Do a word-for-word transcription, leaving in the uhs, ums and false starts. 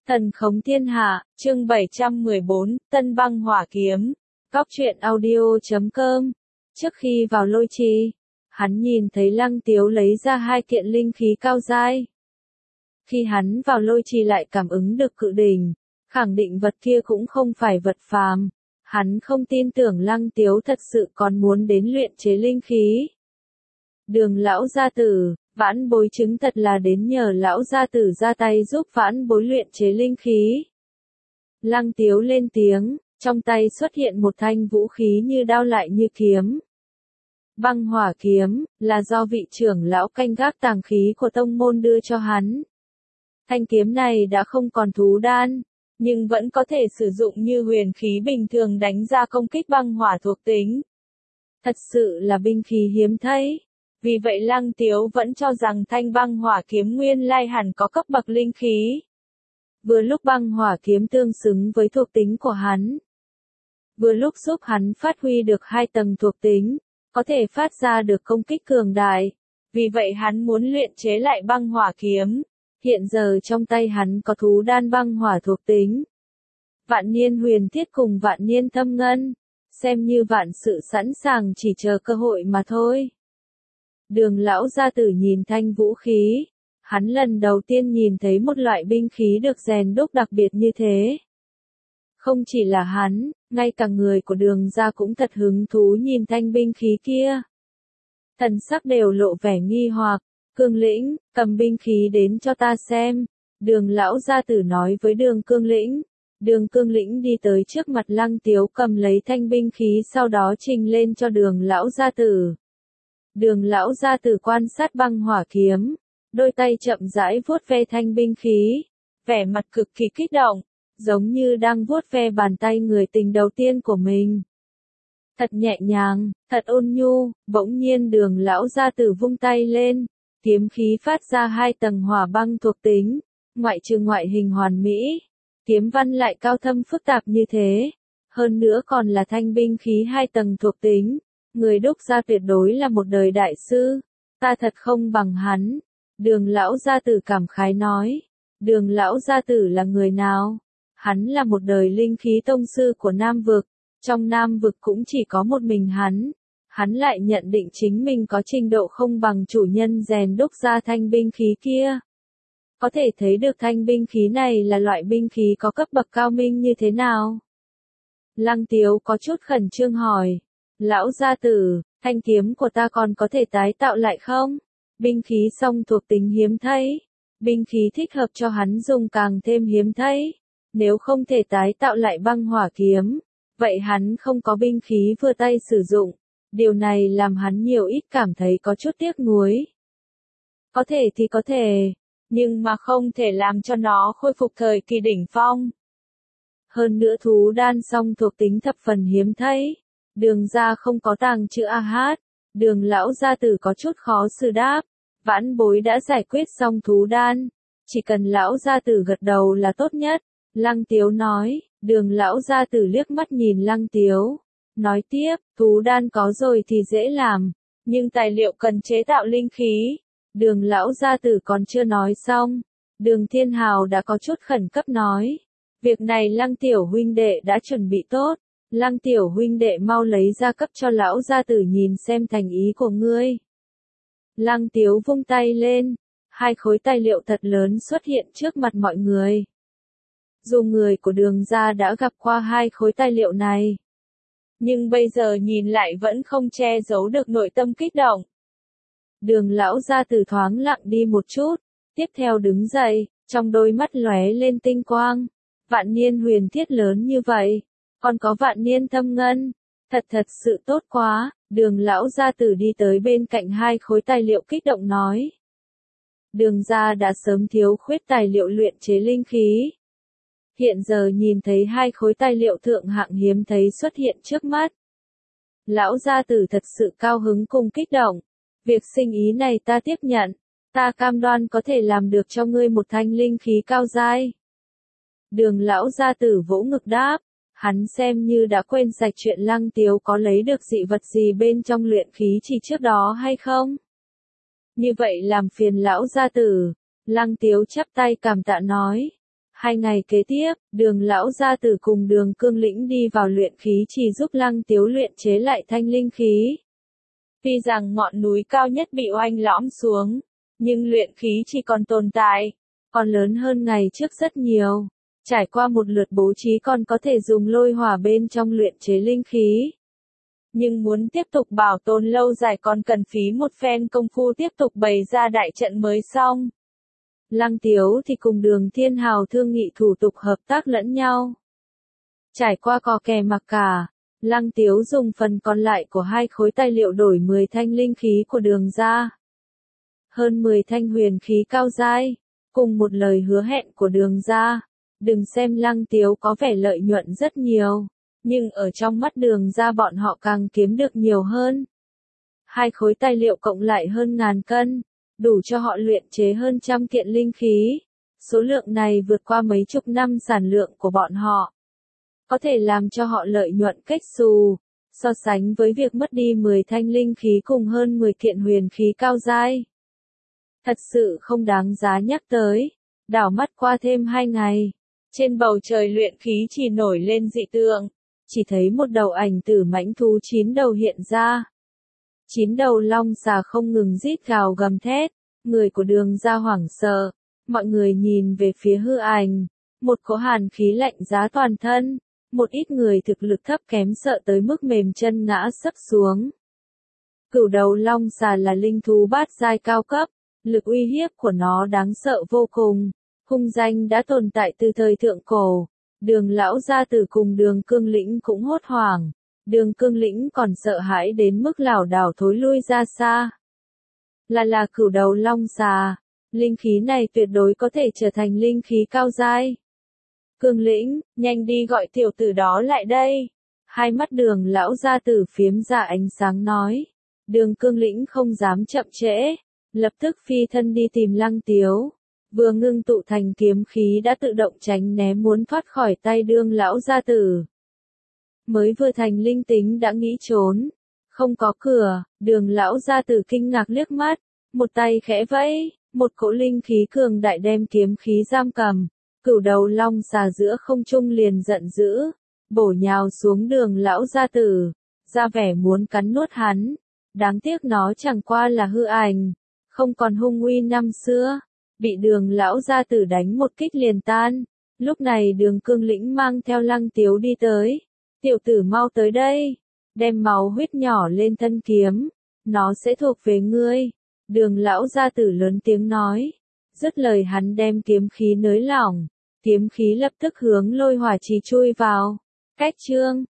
Thần khống thiên hạ, chương bảy trăm mười bốn, Tân băng hỏa kiếm. Góc truyện audio chấm com. Trước khi vào lôi trì, hắn nhìn thấy Lăng Tiếu lấy ra hai kiện linh khí cao giai. Khi hắn vào lôi trì lại cảm ứng được cự đỉnh, khẳng định vật kia cũng không phải vật phàm. Hắn không tin tưởng Lăng Tiếu thật sự còn muốn đến luyện chế linh khí. Đường lão gia tử, vãn bối chứng thật là đến nhờ lão gia tử ra tay giúp vãn bối luyện chế linh khí. Lăng Tiếu lên tiếng, trong tay xuất hiện một thanh vũ khí như đao lại như kiếm. Băng hỏa kiếm, là do vị trưởng lão canh gác tàng khí của tông môn đưa cho hắn. Thanh kiếm này đã không còn thú đan, nhưng vẫn có thể sử dụng như huyền khí bình thường đánh ra công kích băng hỏa thuộc tính. Thật sự là binh khí hiếm thấy. Vì vậy Lăng Tiếu vẫn cho rằng thanh băng hỏa kiếm nguyên lai hẳn có cấp bậc linh khí. Vừa lúc băng hỏa kiếm tương xứng với thuộc tính của hắn. Vừa lúc giúp hắn phát huy được hai tầng thuộc tính, có thể phát ra được công kích cường đại. Vì vậy hắn muốn luyện chế lại băng hỏa kiếm. Hiện giờ trong tay hắn có thú đan băng hỏa thuộc tính. Vạn niên huyền thiết cùng vạn niên thâm ngân. Xem như vạn sự sẵn sàng chỉ chờ cơ hội mà thôi. Đường lão gia tử nhìn thanh vũ khí, hắn lần đầu tiên nhìn thấy một loại binh khí được rèn đúc đặc biệt như thế. Không chỉ là hắn, ngay cả người của đường gia cũng thật hứng thú nhìn thanh binh khí kia. Thần sắc đều lộ vẻ nghi hoặc, Cương Lĩnh, cầm binh khí đến cho ta xem. Đường lão gia tử nói với đường Cương Lĩnh. Đường Cương Lĩnh đi tới trước mặt Lăng Tiếu cầm lấy thanh binh khí sau đó trình lên cho đường lão gia tử. Đường lão gia tử quan sát băng hỏa kiếm, đôi tay chậm rãi vuốt ve thanh binh khí, vẻ mặt cực kỳ kích động, giống như đang vuốt ve bàn tay người tình đầu tiên của mình. Thật nhẹ nhàng, thật ôn nhu, bỗng nhiên đường lão gia tử vung tay lên, kiếm khí phát ra hai tầng hỏa băng thuộc tính, ngoại trừ ngoại hình hoàn mỹ, kiếm văn lại cao thâm phức tạp như thế, hơn nữa còn là thanh binh khí hai tầng thuộc tính. Người đúc ra tuyệt đối là một đời đại sư, ta thật không bằng hắn. Đường lão gia tử cảm khái nói. Đường lão gia tử là người nào? Hắn là một đời linh khí tông sư của Nam Vực, trong Nam Vực cũng chỉ có một mình hắn. Hắn lại nhận định chính mình có trình độ không bằng chủ nhân rèn đúc ra thanh binh khí kia. Có thể thấy được thanh binh khí này là loại binh khí có cấp bậc cao minh như thế nào? Lăng Tiếu có chút khẩn trương hỏi. Lão gia tử, thanh kiếm của ta còn có thể tái tạo lại không? Binh khí song thuộc tính hiếm thấy. Binh khí thích hợp cho hắn dùng càng thêm hiếm thấy. Nếu không thể tái tạo lại băng hỏa kiếm, vậy hắn không có binh khí vừa tay sử dụng. Điều này làm hắn nhiều ít cảm thấy có chút tiếc nuối. Có thể thì có thể, nhưng mà không thể làm cho nó khôi phục thời kỳ đỉnh phong. Hơn nữa thú đan song thuộc tính thập phần hiếm thấy. Đường gia không có tàng chữ a hát, đường lão gia tử có chút khó xử đáp, vãn bối đã giải quyết xong thú đan, chỉ cần lão gia tử gật đầu là tốt nhất. Lăng Tiếu nói, đường lão gia tử liếc mắt nhìn Lăng Tiếu, nói tiếp, thú đan có rồi thì dễ làm, nhưng tài liệu cần chế tạo linh khí. Đường lão gia tử còn chưa nói xong, đường Thiên Hào đã có chút khẩn cấp nói, việc này Lăng tiểu huynh đệ đã chuẩn bị tốt. Lăng tiểu huynh đệ mau lấy ra cấp cho lão gia tử nhìn xem thành ý của ngươi. Lăng Tiếu vung tay lên, hai khối tài liệu thật lớn xuất hiện trước mặt mọi người. Dù người của đường gia đã gặp qua hai khối tài liệu này, nhưng bây giờ nhìn lại vẫn không che giấu được nội tâm kích động. Đường lão gia tử thoáng lặng đi một chút, tiếp theo đứng dậy, trong đôi mắt lóe lên tinh quang. Vạn niên huyền thiết lớn như vậy. Còn có vạn niên thâm ngân, thật thật sự tốt quá. Đường lão gia tử đi tới bên cạnh hai khối tài liệu kích động nói. Đường gia đã sớm thiếu khuyết tài liệu luyện chế linh khí. Hiện giờ nhìn thấy hai khối tài liệu thượng hạng hiếm thấy xuất hiện trước mắt. Lão gia tử thật sự cao hứng cùng kích động. Việc sinh ý này ta tiếp nhận, ta cam đoan có thể làm được cho ngươi một thanh linh khí cao giai. Đường lão gia tử vỗ ngực đáp. Hắn xem như đã quên sạch chuyện Lăng Tiếu có lấy được dị vật gì bên trong luyện khí chỉ trước đó hay không. Như vậy làm phiền lão gia tử. Lăng Tiếu chắp tay cảm tạ nói. Hai ngày kế tiếp, Đường lão gia tử cùng Đường Cương Lĩnh đi vào luyện khí trì giúp Lăng Tiếu luyện chế lại thanh linh khí. Tuy rằng ngọn núi cao nhất bị oanh lõm xuống, nhưng luyện khí chỉ còn tồn tại, còn lớn hơn ngày trước rất nhiều. Trải qua một lượt bố trí còn có thể dùng lôi hỏa bên trong luyện chế linh khí. Nhưng muốn tiếp tục bảo tồn lâu dài còn cần phí một phen công phu tiếp tục bày ra đại trận mới xong. Lăng Tiếu thì cùng Đường Thiên Hào thương nghị thủ tục hợp tác lẫn nhau. Trải qua cò kè mặc cả, Lăng Tiếu dùng phần còn lại của hai khối tài liệu đổi mười thanh linh khí của Đường ra. Hơn mười thanh huyền khí cao giai, cùng một lời hứa hẹn của Đường ra. Đừng xem Lăng Tiếu có vẻ lợi nhuận rất nhiều, nhưng ở trong mắt Đường ra bọn họ càng kiếm được nhiều hơn. Hai khối tài liệu cộng lại hơn ngàn cân, đủ cho họ luyện chế hơn trăm kiện linh khí. Số lượng này vượt qua mấy chục năm sản lượng của bọn họ. Có thể làm cho họ lợi nhuận kết xù, so sánh với việc mất đi mười thanh linh khí cùng hơn mười kiện huyền khí cao giai. Thật sự không đáng giá nhắc tới. Đảo mắt qua thêm hai ngày, trên bầu trời luyện khí chỉ nổi lên dị tượng, chỉ thấy một đầu ảnh tử mãnh thú chín đầu hiện ra. Chín đầu long xà không ngừng rít gào gầm thét, người của Đường ra hoảng sợ, mọi người nhìn về phía hư ảnh, một cỗ hàn khí lạnh giá toàn thân, một ít người thực lực thấp kém sợ tới mức mềm chân ngã sấp xuống. Cửu đầu long xà là linh thú bát giai cao cấp, lực uy hiếp của nó đáng sợ vô cùng, hung danh đã tồn tại từ thời thượng cổ. Đường lão gia tử cùng Đường Cương Lĩnh cũng hốt hoảng, Đường Cương Lĩnh còn sợ hãi đến mức lảo đảo thối lui ra xa. Là là cửu đầu long xà, linh khí này tuyệt đối có thể trở thành linh khí cao giai. Cương Lĩnh, nhanh đi gọi tiểu tử đó lại đây. Hai mắt Đường lão gia tử phiếm ra ánh sáng nói. Đường Cương Lĩnh không dám chậm trễ, lập tức phi thân đi tìm Lăng Tiếu. Vừa ngưng tụ thành kiếm khí đã tự động tránh né muốn thoát khỏi tay Đường lão gia tử. Mới vừa thành linh tính đã nghĩ trốn, không có cửa. Đường lão gia tử kinh ngạc liếc mắt, một tay khẽ vẫy, một cỗ linh khí cường đại đem kiếm khí giam cầm. Cửu đầu long xà giữa không trung liền giận dữ, bổ nhào xuống Đường lão gia tử, ra vẻ muốn cắn nuốt hắn. Đáng tiếc nó chẳng qua là hư ảnh, không còn hung uy năm xưa, bị Đường lão gia tử đánh một kích liền tan. Lúc này Đường Cương Lĩnh mang theo Lăng Tiếu đi tới. Tiểu tử mau tới đây, đem máu huyết nhỏ lên thân kiếm, nó sẽ thuộc về ngươi. Đường lão gia tử lớn tiếng nói. Dứt lời hắn đem kiếm khí nới lỏng, kiếm khí lập tức hướng lôi hỏa trì chui vào. Cách chương